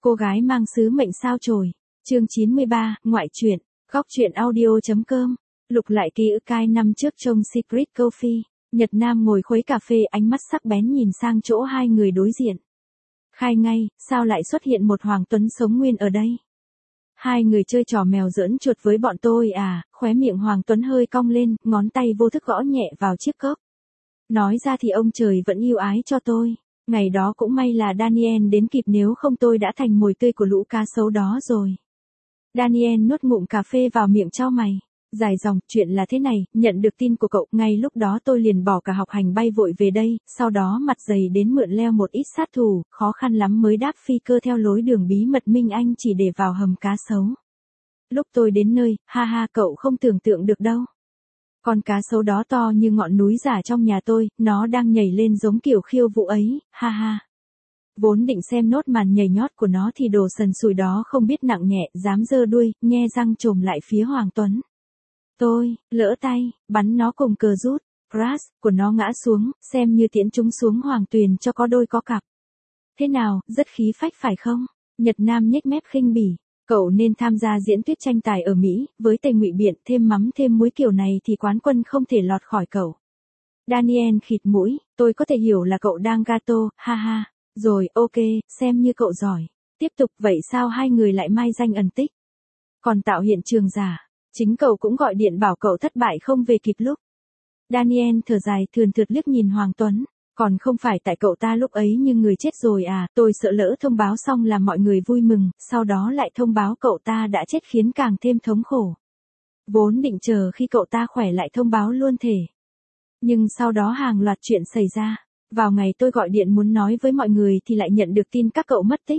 Cô gái mang sứ mệnh sao chổi. Chương 93, ngoại truyện. Góc truyện audio.com. Lục lại ký ức 2 năm trước trong Secret Coffee. Nhật Nam ngồi khuấy cà phê, ánh mắt sắc bén nhìn sang chỗ hai người đối diện. Khai ngay, sao lại xuất hiện một Hoàng Tuấn sống nguyên ở đây? Hai người chơi trò mèo giỡn chuột với bọn tôi à? Khóe miệng Hoàng Tuấn hơi cong lên, ngón tay vô thức gõ nhẹ vào chiếc cốc. Nói ra thì ông trời vẫn yêu ái cho tôi. Ngày đó cũng may là Daniel đến kịp, nếu không tôi đã thành mồi tươi của lũ cá sấu đó rồi. Daniel nuốt ngụm cà phê vào miệng chau mày. Dài dòng, chuyện là thế này, nhận được tin của cậu, ngay lúc đó tôi liền bỏ cả học hành bay vội về đây, sau đó mặt dày đến mượn leo một ít sát thủ, khó khăn lắm mới đáp phi cơ theo lối đường bí mật Minh Anh chỉ để vào hầm cá sấu. Lúc tôi đến nơi, ha ha, cậu không tưởng tượng được đâu. Con cá sấu đó to như ngọn núi giả trong nhà tôi, nó đang nhảy lên giống kiểu khiêu vũ ấy, ha ha. Vốn định xem nốt màn nhảy nhót của nó thì đồ sần sùi đó không biết nặng nhẹ, dám giơ đuôi, nhe răng trồm lại phía Hoàng Tuấn. Tôi, lỡ tay, bắn nó cùng cờ rút, crash, của nó ngã xuống, xem như tiễn chúng xuống Hoàng Tuyền cho có đôi có cặp. Thế nào, rất khí phách phải không? Nhật Nam nhếch mép khinh bỉ. Cậu nên tham gia diễn thuyết tranh tài ở Mỹ, với tay ngụy biện thêm mắm thêm muối kiểu này thì quán quân không thể lọt khỏi cậu. Daniel khịt mũi, tôi có thể hiểu là cậu đang gato, ha ha. Rồi, ok, xem như cậu giỏi. Tiếp tục, vậy sao hai người lại mai danh ẩn tích? Còn tạo hiện trường giả. Chính cậu cũng gọi điện bảo cậu thất bại không về kịp lúc. Daniel thở dài thườn thượt liếc nhìn Hoàng Tuấn. Còn không phải tại cậu ta lúc ấy như người chết rồi à, tôi sợ lỡ thông báo xong làm mọi người vui mừng, sau đó lại thông báo cậu ta đã chết khiến càng thêm thống khổ. Vốn định chờ khi cậu ta khỏe lại thông báo luôn thể. Nhưng sau đó hàng loạt chuyện xảy ra. Vào ngày tôi gọi điện muốn nói với mọi người thì lại nhận được tin các cậu mất tích.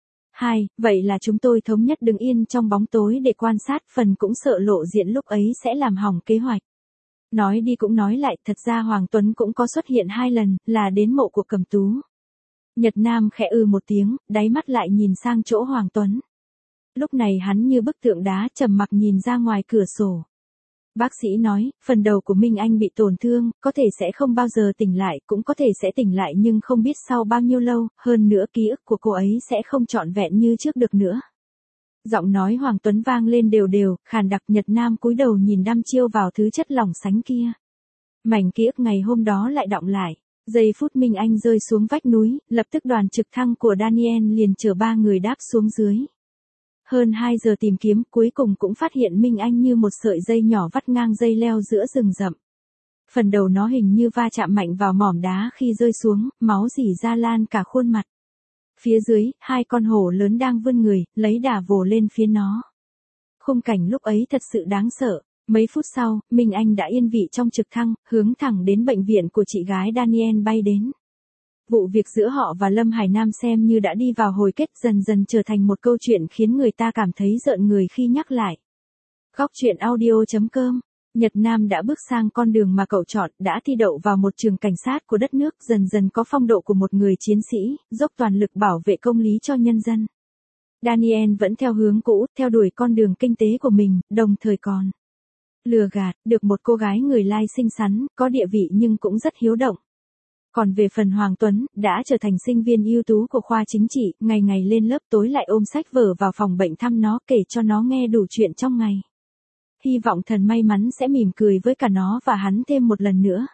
Vậy là chúng tôi thống nhất đứng yên trong bóng tối để quan sát, phần cũng sợ lộ diện lúc ấy sẽ làm hỏng kế hoạch. Nói đi cũng nói lại, thật ra Hoàng Tuấn cũng có xuất hiện 2 lần, là đến mộ của Cẩm Tú. Nhật Nam khẽ một tiếng, đáy mắt lại nhìn sang chỗ Hoàng Tuấn. Lúc này hắn như bức tượng đá trầm mặc nhìn ra ngoài cửa sổ. Bác sĩ nói, phần đầu của Minh Anh bị tổn thương, có thể sẽ không bao giờ tỉnh lại, cũng có thể sẽ tỉnh lại nhưng không biết sau bao nhiêu lâu, hơn nữa ký ức của cô ấy sẽ không trọn vẹn như trước được nữa. Giọng nói Hoàng Tuấn vang lên đều đều, khàn đặc. Nhật Nam cúi đầu nhìn đăm chiêu vào thứ chất lỏng sánh kia. Mảnh ký ức ngày hôm đó lại đọng lại. Giây phút Minh Anh rơi xuống vách núi, lập tức đoàn trực thăng của Daniel liền chở 3 người đáp xuống dưới. Hơn 2 giờ tìm kiếm, cuối cùng cũng phát hiện Minh Anh như một sợi dây nhỏ vắt ngang dây leo giữa rừng rậm. Phần đầu nó hình như va chạm mạnh vào mỏm đá khi rơi xuống, máu rỉ ra lan cả khuôn mặt. Phía dưới, 2 con hổ lớn đang vươn người, lấy đà vồ lên phía nó. Khung cảnh lúc ấy thật sự đáng sợ. Mấy phút sau, Minh Anh đã yên vị trong trực thăng, hướng thẳng đến bệnh viện của chị gái Daniel bay đến. Vụ việc giữa họ và Lâm Hải Nam xem như đã đi vào hồi kết, dần dần trở thành một câu chuyện khiến người ta cảm thấy rợn người khi nhắc lại. Góc truyện audio.com. Nhật Nam đã bước sang con đường mà cậu chọn, đã thi đậu vào một trường cảnh sát của đất nước, dần dần có phong độ của một người chiến sĩ, dốc toàn lực bảo vệ công lý cho nhân dân. Daniel vẫn theo hướng cũ, theo đuổi con đường kinh tế của mình, đồng thời còn lừa gạt được một cô gái người Lai xinh xắn, có địa vị nhưng cũng rất hiếu động. Còn về phần Hoàng Tuấn, đã trở thành sinh viên ưu tú của khoa chính trị, ngày ngày lên lớp, tối lại ôm sách vở vào phòng bệnh thăm nó, kể cho nó nghe đủ chuyện trong ngày. Hy vọng thần may mắn sẽ mỉm cười với cả nó và hắn thêm một lần nữa.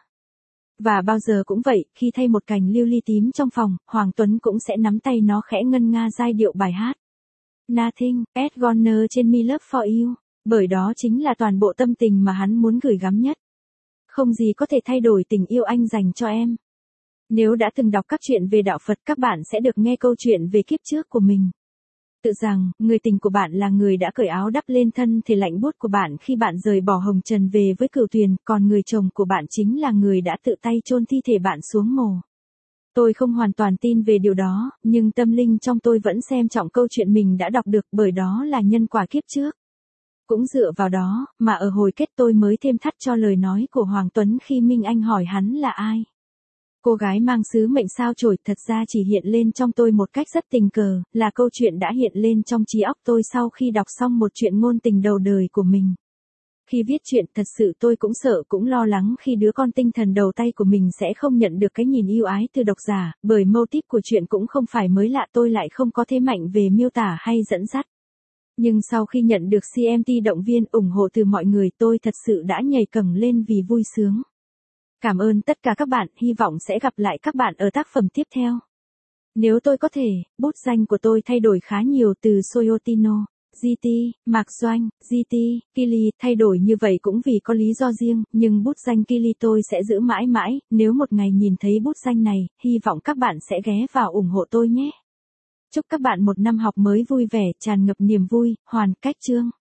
Và bao giờ cũng vậy, khi thay một cành lưu ly tím trong phòng, Hoàng Tuấn cũng sẽ nắm tay nó khẽ ngân nga giai điệu bài hát Nothing, Ed Warner trên Me Love For You, bởi đó chính là toàn bộ tâm tình mà hắn muốn gửi gắm nhất. Không gì có thể thay đổi tình yêu anh dành cho em. Nếu đã từng đọc các chuyện về đạo Phật, các bạn sẽ được nghe câu chuyện về kiếp trước của mình. Tự rằng, người tình của bạn là người đã cởi áo đắp lên thân thể lạnh buốt của bạn khi bạn rời bỏ hồng trần về với cửu tuyền, còn người chồng của bạn chính là người đã tự tay chôn thi thể bạn xuống mồ. Tôi không hoàn toàn tin về điều đó, nhưng tâm linh trong tôi vẫn xem trọng câu chuyện mình đã đọc được, bởi đó là nhân quả kiếp trước. Cũng dựa vào đó, mà ở hồi kết tôi mới thêm thắt cho lời nói của Hoàng Tuấn khi Minh Anh hỏi hắn là ai. Cô gái mang sứ mệnh sao chổi thật ra chỉ hiện lên trong tôi một cách rất tình cờ, là câu chuyện đã hiện lên trong trí óc tôi sau khi đọc xong một chuyện ngôn tình đầu đời của mình. Khi viết truyện thật sự tôi cũng sợ cũng lo lắng khi đứa con tinh thần đầu tay của mình sẽ không nhận được cái nhìn yêu ái từ độc giả, bởi mô típ của truyện cũng không phải mới lạ, tôi lại không có thế mạnh về miêu tả hay dẫn dắt. Nhưng sau khi nhận được CMT động viên ủng hộ từ mọi người, tôi thật sự đã nhảy cẫng lên vì vui sướng. Cảm ơn tất cả các bạn, hy vọng sẽ gặp lại các bạn ở tác phẩm tiếp theo. Nếu tôi có thể, bút danh của tôi thay đổi khá nhiều từ Soyotino, GT, Mạc Doanh, GT, Kili, thay đổi như vậy cũng vì có lý do riêng, nhưng bút danh Kili tôi sẽ giữ mãi mãi, nếu một ngày nhìn thấy bút danh này, hy vọng các bạn sẽ ghé vào ủng hộ tôi nhé. Chúc các bạn một năm học mới vui vẻ, tràn ngập niềm vui, hoàn cách chương.